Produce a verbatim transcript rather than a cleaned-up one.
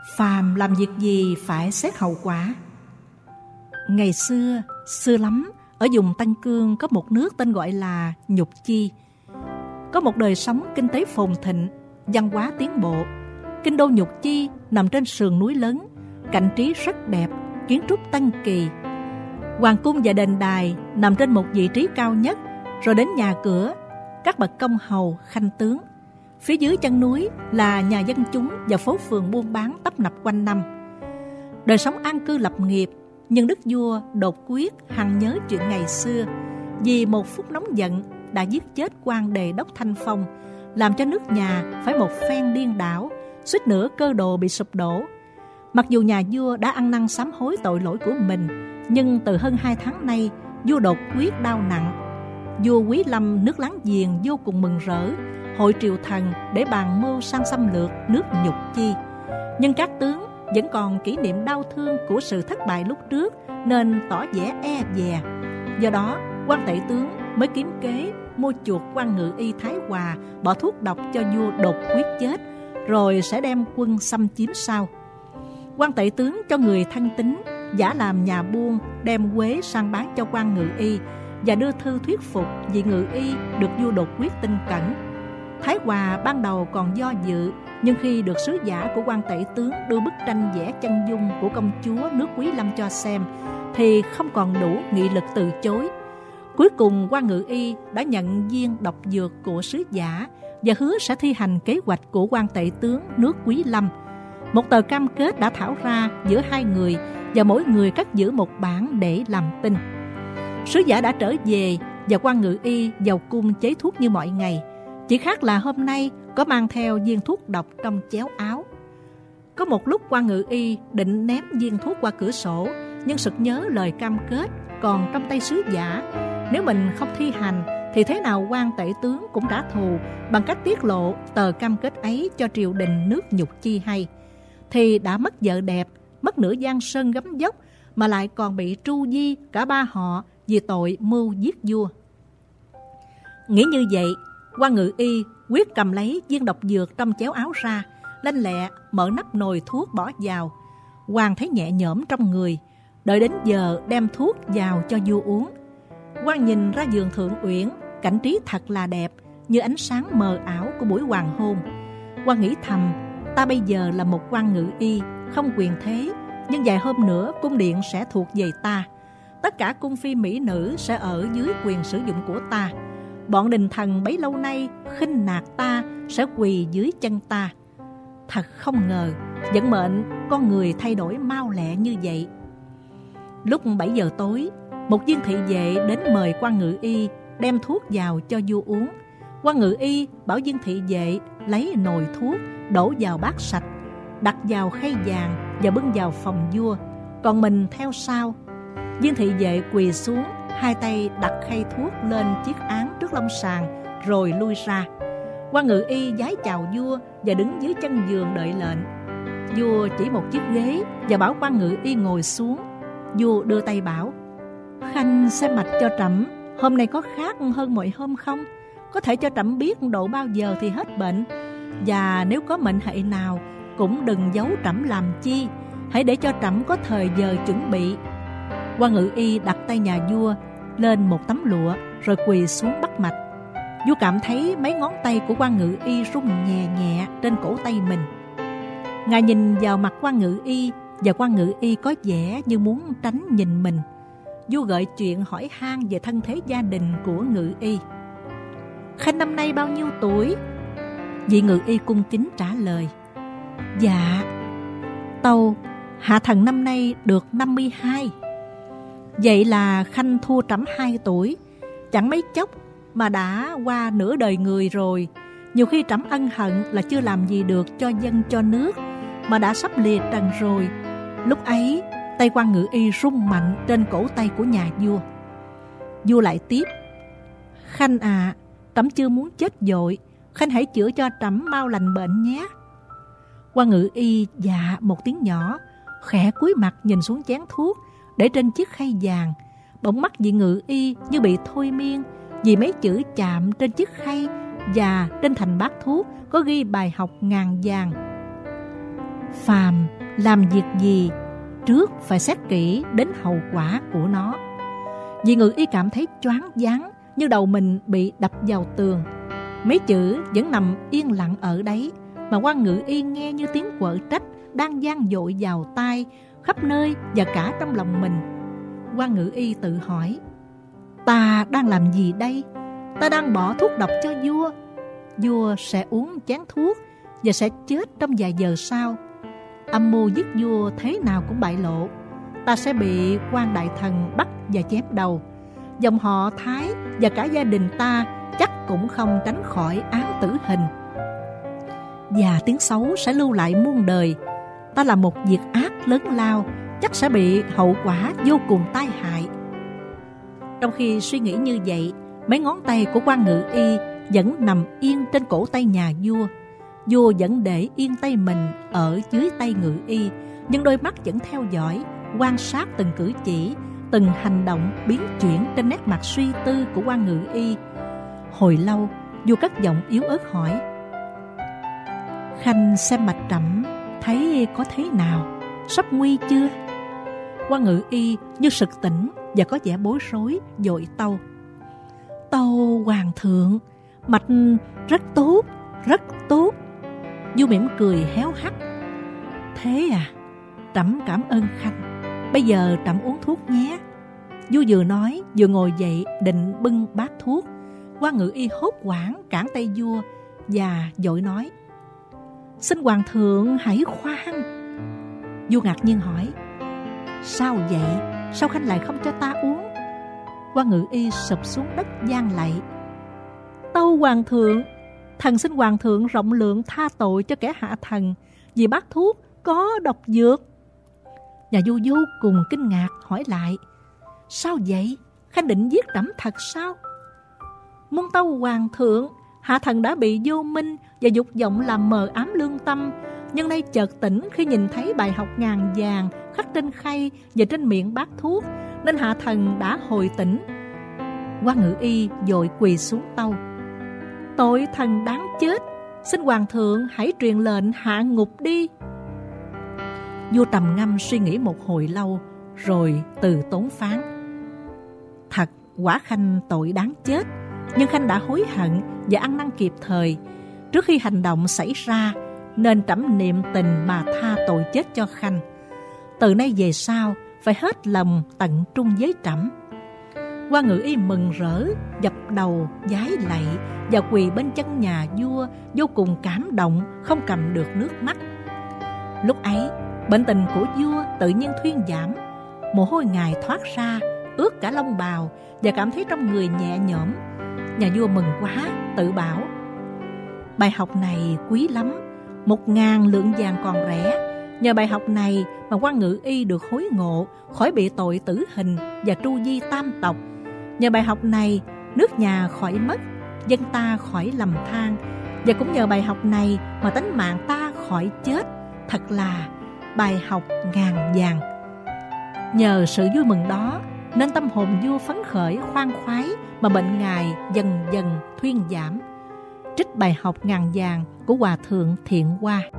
phàm làm việc gì phải xét hậu quả. Ngày xưa, xưa lắm, ở vùng Tân Cương có một nước tên gọi là Nhục Chi. Có một đời sống kinh tế phồn thịnh, văn hóa tiến bộ. Kinh đô Nhục Chi nằm trên sườn núi lớn, cảnh trí rất đẹp, kiến trúc tân kỳ. Hoàng cung và đền đài nằm trên một vị trí cao nhất, rồi đến nhà cửa, các bậc công hầu, khanh tướng. Phía dưới chân núi là nhà dân chúng và phố phường buôn bán tấp nập quanh năm. Đời sống an cư lập nghiệp, nhưng đức vua đột quyết hằng nhớ chuyện ngày xưa, vì một phút nóng giận đã giết chết quan đề đốc Thanh Phong, làm cho nước nhà phải một phen điên đảo, suýt nữa cơ đồ bị sụp đổ. Mặc dù nhà vua đã ăn năn sám hối tội lỗi của mình, nhưng từ hơn hai tháng nay, vua đột quyết đau nặng. Vua Quý Lâm nước láng giềng vô cùng mừng rỡ, hội triều thần để bàn mưu sang xâm lược nước Nhục Chi. Nhưng các tướng vẫn còn kỷ niệm đau thương của sự thất bại lúc trước, nên tỏ vẻ e dè. Do đó, quan tể tướng mới kiếm kế mua chuộc quan ngự y Thái Hòa bỏ thuốc độc cho vua đột quyết chết, rồi sẽ đem quân xâm chiếm sau. Quan tể tướng cho người thân tín giả làm nhà buôn, đem quế sang bán cho quan ngự y và đưa thư thuyết phục vị ngự y được vua đột quyết tin cẩn. Thái Hòa ban đầu còn do dự, nhưng khi được sứ giả của quan tể tướng đưa bức tranh vẽ chân dung của công chúa nước Quý Lâm cho xem, thì không còn đủ nghị lực từ chối. Cuối cùng quan ngự y đã nhận viên độc dược của sứ giả và hứa sẽ thi hành kế hoạch của quan tể tướng nước Quý Lâm. Một tờ cam kết đã thảo ra giữa hai người, và mỗi người cất giữ một bản để làm tin. Sứ giả đã trở về và quan ngự y vào cung chế thuốc như mọi ngày, chỉ khác là hôm nay có mang theo viên thuốc độc trong chéo áo. Có một lúc quan ngự y định ném viên thuốc qua cửa sổ, nhưng sực nhớ lời cam kết còn trong tay sứ giả. Nếu mình không thi hành thì thế nào quan tể tướng cũng trả thù bằng cách tiết lộ tờ cam kết ấy cho triều đình nước Nhục Chi hay. Thì đã mất vợ đẹp, mất nửa giang sơn gấm dốc, mà lại còn bị tru di cả ba họ vì tội mưu giết vua. Nghĩ như vậy, quan ngự y quyết cầm lấy viên độc dược trong chéo áo ra, lanh lẹ mở nắp nồi thuốc bỏ vào. Quan thấy nhẹ nhõm trong người, đợi đến giờ đem thuốc vào cho vua uống. Quan nhìn ra giường thượng uyển, cảnh trí thật là đẹp, như ánh sáng mờ ảo của buổi hoàng hôn. Quan nghĩ thầm, ta bây giờ là một quan ngự y, không quyền thế, nhưng vài hôm nữa cung điện sẽ thuộc về ta. Tất cả cung phi mỹ nữ sẽ ở dưới quyền sử dụng của ta. Bọn đình thần bấy lâu nay khinh nạt ta sẽ quỳ dưới chân ta. Thật không ngờ, vận mệnh con người thay đổi mau lẹ như vậy. Lúc bảy giờ tối, một viên thị vệ đến mời quan ngự y đem thuốc vào cho vua uống. Quan ngự y bảo viên thị vệ lấy nồi thuốc đổ vào bát sạch, đặt vào khay vàng và bưng vào phòng vua, còn mình theo sau. Viên thị vệ quỳ xuống, hai tay đặt khay thuốc lên chiếc án trước long sàn, rồi lui ra. Quan ngự y vái chào vua và đứng dưới chân giường đợi lệnh. Vua chỉ một chiếc ghế và bảo quan ngự y ngồi xuống. Vua đưa tay bảo: "Khanh xem mạch cho trẫm, hôm nay có khác hơn mọi hôm không? Có thể cho trẫm biết độ bao giờ thì hết bệnh, và nếu có mệnh hệ nào cũng đừng giấu trẫm làm chi, hãy để cho trẫm có thời giờ chuẩn bị." Quan ngự y đặt tay nhà vua lên một tấm lụa, rồi quỳ xuống bắt mạch. Vua cảm thấy mấy ngón tay của quan ngự y rung nhẹ nhẹ trên cổ tay mình. Ngài nhìn vào mặt quan ngự y, và quan ngự y có vẻ như muốn tránh nhìn mình. Vua gợi chuyện hỏi han về thân thế gia đình của ngự y. "Khanh năm nay bao nhiêu tuổi?" Vị ngự y cung kính trả lời: "Dạ, tâu hạ thần năm nay được năm mươi hai. Vậy là khanh thua trẫm hai tuổi. Chẳng mấy chốc mà đã qua nửa đời người rồi. Nhiều khi trẫm ân hận là chưa làm gì được cho dân cho nước, mà đã sắp lìa trần rồi." Lúc ấy, tay quan ngự y rung mạnh trên cổ tay của nhà vua. Vua lại tiếp: "Khanh à, trẫm chưa muốn chết vội, khanh hãy chữa cho trẫm mau lành bệnh nhé." Quan ngự y dạ một tiếng nhỏ, khẽ cúi mặt nhìn xuống chén thuốc để trên chiếc khay vàng. Bỗng mắt vị ngự y như bị thôi miên, vì mấy chữ chạm trên chiếc khay và trên thành bát thuốc có ghi bài học ngàn vàng: Phàm làm việc gì, trước phải xét kỹ đến hậu quả của nó. Vì Ngự Y cảm thấy choáng váng, như đầu mình bị đập vào tường. Mấy chữ vẫn nằm yên lặng ở đấy, mà quan Ngự Y nghe như tiếng quở trách đang vang dội vào tai, khắp nơi và cả trong lòng mình. Quan Ngự Y tự hỏi: ta đang làm gì đây? Ta đang bỏ thuốc độc cho vua. Vua sẽ uống chén thuốc và sẽ chết trong vài giờ sau. Âm mưu giết vua thế nào cũng bại lộ. Ta sẽ bị quan đại thần bắt và chém đầu. Dòng họ Thái và cả gia đình ta chắc cũng không tránh khỏi án tử hình. Và tiếng xấu sẽ lưu lại muôn đời. Ta làm một việc ác lớn lao, chắc sẽ bị hậu quả vô cùng tai hại. Trong khi suy nghĩ như vậy, mấy ngón tay của quan Ngự Y vẫn nằm yên trên cổ tay nhà vua. Vua vẫn để yên tay mình ở dưới tay Ngự Y, nhưng đôi mắt vẫn theo dõi, quan sát từng cử chỉ, từng hành động biến chuyển trên nét mặt suy tư của quan Ngự Y. Hồi lâu, vua cất giọng yếu ớt hỏi: Khanh xem mặt Trẫm thấy có thế nào? Sắp nguy chưa? Quan Ngự Y như sực tỉnh và có vẻ bối rối, vội tâu: Tâu hoàng thượng, mạch rất tốt, rất tốt. Vua mỉm cười héo hắt: Thế à, Trẫm cảm ơn Khanh. Bây giờ Trẫm uống thuốc nhé. Vua vừa nói vừa ngồi dậy định bưng bát thuốc. Quan Ngự Y hốt hoảng cản tay vua và vội nói: Xin hoàng thượng hãy khoan. Vua ngạc nhiên hỏi: Sao vậy? Sao Khanh lại không cho ta uống? Quan Ngự Y sụp xuống đất van lạy: Tâu hoàng thượng, thần xin hoàng thượng rộng lượng tha tội cho kẻ hạ thần, vì bát thuốc có độc dược. Nhà vua vô cùng kinh ngạc hỏi lại: Sao vậy? Khanh định giết Trẫm thật sao? Muôn tâu hoàng thượng, hạ thần đã bị vô minh và dục vọng làm mờ ám lương tâm, nhưng nay chợt tỉnh khi nhìn thấy bài học ngàn vàng khắc trên khay và trên miệng bát thuốc, nên hạ thần đã hồi tỉnh. Quan Ngự Y vội quỳ xuống tâu: Tội thần đáng chết, xin hoàng thượng hãy truyền lệnh hạ ngục đi. Vua trầm ngâm suy nghĩ một hồi lâu, rồi từ tốn phán: Thật, quả Khanh tội đáng chết, nhưng Khanh đã hối hận và ăn năn kịp thời trước khi hành động xảy ra, nên Trẫm niệm tình mà tha tội chết cho Khanh. Từ nay về sau phải hết lòng tận trung với Trẫm. Quan Ngự Y mừng rỡ, dập đầu vái lạy và quỳ bên chân nhà vua, vô cùng cảm động, không cầm được nước mắt. Lúc ấy, bệnh tình của vua tự nhiên thuyên giảm, mồ hôi ngài thoát ra, ướt cả lông bào và cảm thấy trong người nhẹ nhõm. Nhà vua mừng quá, tự bảo: Bài học này quý lắm, một ngàn lượng vàng còn rẻ. Nhờ bài học này mà quan Ngự Y được hối ngộ, khỏi bị tội tử hình và tru di tam tộc. Nhờ bài học này, nước nhà khỏi mất, dân ta khỏi lầm than. Và cũng nhờ bài học này mà tánh mạng ta khỏi chết. Thật là bài học ngàn vàng. Nhờ sự vui mừng đó nên tâm hồn vua phấn khởi khoan khoái, mà bệnh ngài dần dần thuyên giảm. Trích bài học ngàn vàng của Hòa thượng Thiện Hoa.